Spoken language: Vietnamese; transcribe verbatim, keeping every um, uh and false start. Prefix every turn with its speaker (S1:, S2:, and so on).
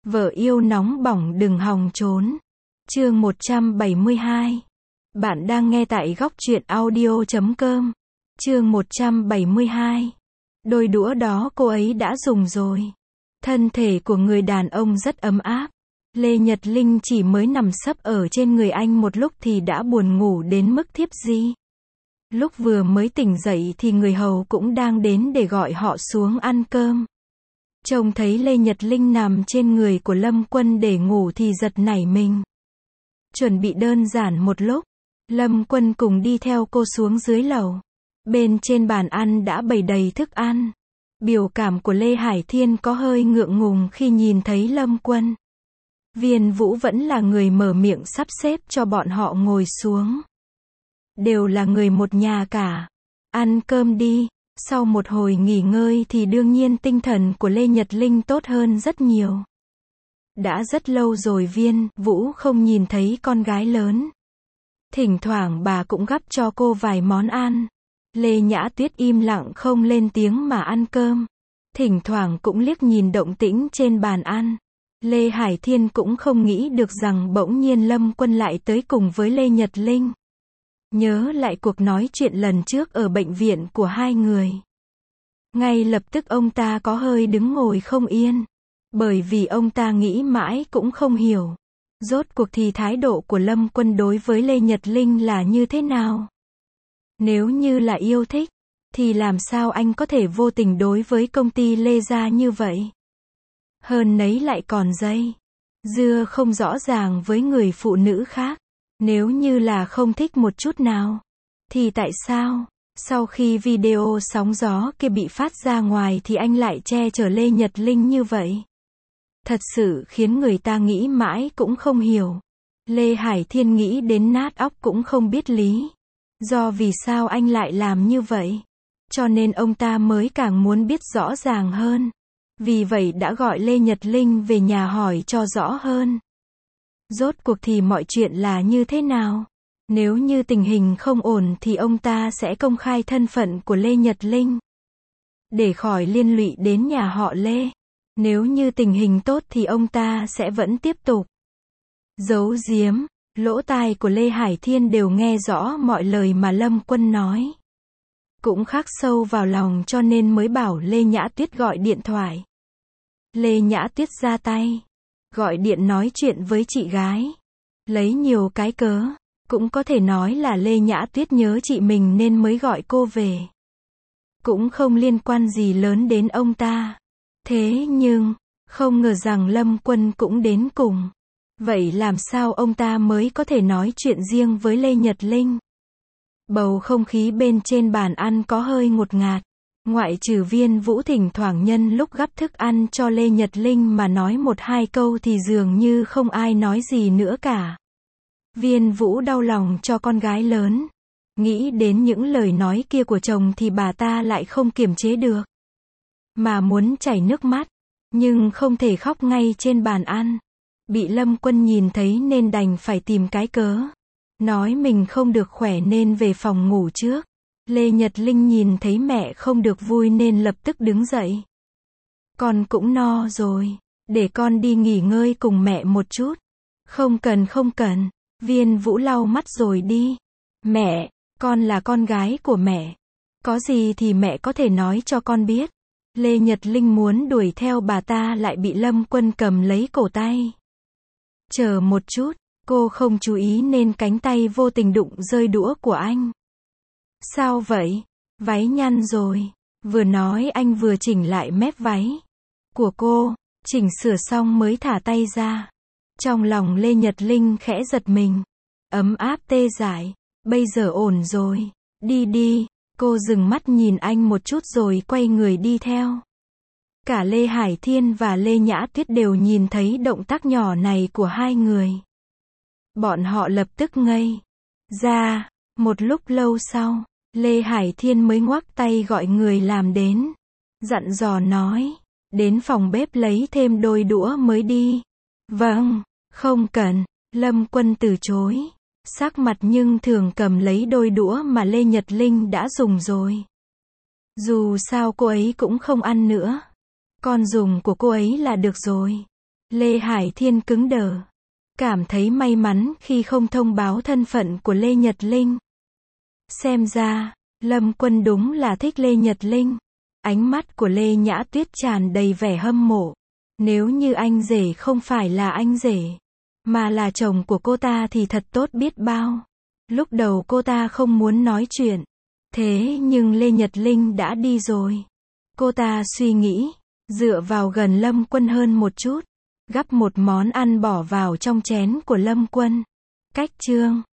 S1: Vợ yêu nóng bỏng đừng hòng trốn. Chương một trăm bảy mươi hai. Bạn đang nghe tại góc truyện audio chấm com. Chương một trăm bảy mươi hai. Đôi đũa đó cô ấy đã dùng rồi. Thân thể của người đàn ông rất ấm áp. Lê Nhật Linh chỉ mới nằm sấp ở trên người anh một lúc thì đã buồn ngủ đến mức thiếp đi. Lúc vừa mới tỉnh dậy thì người hầu cũng đang đến để gọi họ xuống ăn cơm. Trông thấy Lê Nhật Linh nằm trên người của Lâm Quân để ngủ thì giật nảy mình. Chuẩn bị đơn giản một lúc, Lâm Quân cùng đi theo cô xuống dưới lầu. Bên trên bàn ăn đã bày đầy thức ăn. Biểu cảm của Lê Hải Thiên có hơi ngượng ngùng khi nhìn thấy Lâm Quân. Viên Vũ vẫn là người mở miệng sắp xếp cho bọn họ ngồi xuống. Đều là người một nhà cả. Ăn cơm đi. Sau một hồi nghỉ ngơi thì đương nhiên tinh thần của Lê Nhật Linh tốt hơn rất nhiều. Đã rất lâu rồi Viên Vũ không nhìn thấy con gái lớn. Thỉnh thoảng bà cũng gắp cho cô vài món ăn. Lê Nhã Tuyết im lặng không lên tiếng mà ăn cơm. Thỉnh thoảng cũng liếc nhìn động tĩnh trên bàn ăn. Lê Hải Thiên cũng không nghĩ được rằng bỗng nhiên Lâm Quân lại tới cùng với Lê Nhật Linh. Nhớ lại cuộc nói chuyện lần trước ở bệnh viện của hai người. Ngay lập tức ông ta có hơi đứng ngồi không yên. Bởi vì ông ta nghĩ mãi cũng không hiểu. Rốt cuộc thì thái độ của Lâm Quân đối với Lê Nhật Linh là như thế nào? Nếu như là yêu thích, thì làm sao anh có thể vô tình đối với công ty Lê gia như vậy? Hơn nấy lại còn dây dưa không rõ ràng với người phụ nữ khác. Nếu như là không thích một chút nào, thì tại sao, sau khi video sóng gió kia bị phát ra ngoài thì anh lại che chở Lê Nhật Linh như vậy? Thật sự khiến người ta nghĩ mãi cũng không hiểu. Lê Hải Thiên nghĩ đến nát óc cũng không biết lý. Do vì sao anh lại làm như vậy? Cho nên ông ta mới càng muốn biết rõ ràng hơn. Vì vậy đã gọi Lê Nhật Linh về nhà hỏi cho rõ hơn. Rốt cuộc thì mọi chuyện là như thế nào? Nếu như tình hình không ổn thì ông ta sẽ công khai thân phận của Lê Nhật Linh. Để khỏi liên lụy đến nhà họ Lê. Nếu như tình hình tốt thì ông ta sẽ vẫn tiếp tục giấu giếm. Lỗ tai của Lê Hải Thiên đều nghe rõ mọi lời mà Lâm Quân nói. Cũng khắc sâu vào lòng cho nên mới bảo Lê Nhã Tuyết gọi điện thoại. Lê Nhã Tuyết ra tay. Gọi điện nói chuyện với chị gái. Lấy nhiều cái cớ. Cũng có thể nói là Lê Nhã Tuyết nhớ chị mình nên mới gọi cô về. Cũng không liên quan gì lớn đến ông ta. Thế nhưng, không ngờ rằng Lâm Quân cũng đến cùng. Vậy làm sao ông ta mới có thể nói chuyện riêng với Lê Nhật Linh? Bầu không khí bên trên bàn ăn có hơi ngột ngạt. Ngoại trừ Viên Vũ thỉnh thoảng nhân lúc gắp thức ăn cho Lê Nhật Linh mà nói một hai câu thì dường như không ai nói gì nữa cả. Viên Vũ đau lòng cho con gái lớn. Nghĩ đến những lời nói kia của chồng thì bà ta lại không kiềm chế được. Mà muốn chảy nước mắt. Nhưng không thể khóc ngay trên bàn ăn. Bị Lâm Quân nhìn thấy nên đành phải tìm cái cớ. Nói mình không được khỏe nên về phòng ngủ trước. Lê Nhật Linh nhìn thấy mẹ không được vui nên lập tức đứng dậy. Con cũng no rồi. Để con đi nghỉ ngơi cùng mẹ một chút. Không cần không cần. Viên Vũ lau mắt rồi đi. Mẹ, con là con gái của mẹ. Có gì thì mẹ có thể nói cho con biết. Lê Nhật Linh muốn đuổi theo bà ta lại bị Lâm Quân cầm lấy cổ tay. Chờ một chút, cô không chú ý nên cánh tay vô tình đụng rơi đũa của anh. Sao vậy? Váy nhăn rồi. Vừa nói anh vừa chỉnh lại mép váy của cô, chỉnh sửa xong mới thả tay ra. Trong lòng Lê Nhật Linh khẽ giật mình. Ấm áp tê dại. Bây giờ ổn rồi. Đi đi. Cô dừng mắt nhìn anh một chút rồi quay người đi theo. Cả Lê Hải Thiên và Lê Nhã Tuyết đều nhìn thấy động tác nhỏ này của hai người. Bọn họ lập tức ngây ra. Một lúc lâu sau, Lê Hải Thiên mới ngoắc tay gọi người làm đến. Dặn dò nói. Đến phòng bếp lấy thêm đôi đũa mới đi. Vâng, không cần. Lâm Quân từ chối. Sắc mặt nhưng thường cầm lấy đôi đũa mà Lê Nhật Linh đã dùng rồi. Dù sao cô ấy cũng không ăn nữa. Con dùng của cô ấy là được rồi. Lê Hải Thiên cứng đờ. Cảm thấy may mắn khi không thông báo thân phận của Lê Nhật Linh. Xem ra, Lâm Quân đúng là thích Lê Nhật Linh. Ánh mắt của Lê Nhã Tuyết tràn đầy vẻ hâm mộ. Nếu như anh rể không phải là anh rể, mà là chồng của cô ta thì thật tốt biết bao. Lúc đầu cô ta không muốn nói chuyện. Thế nhưng Lê Nhật Linh đã đi rồi. Cô ta suy nghĩ, dựa vào gần Lâm Quân hơn một chút. Gắp một món ăn bỏ vào trong chén của Lâm Quân. Cách chương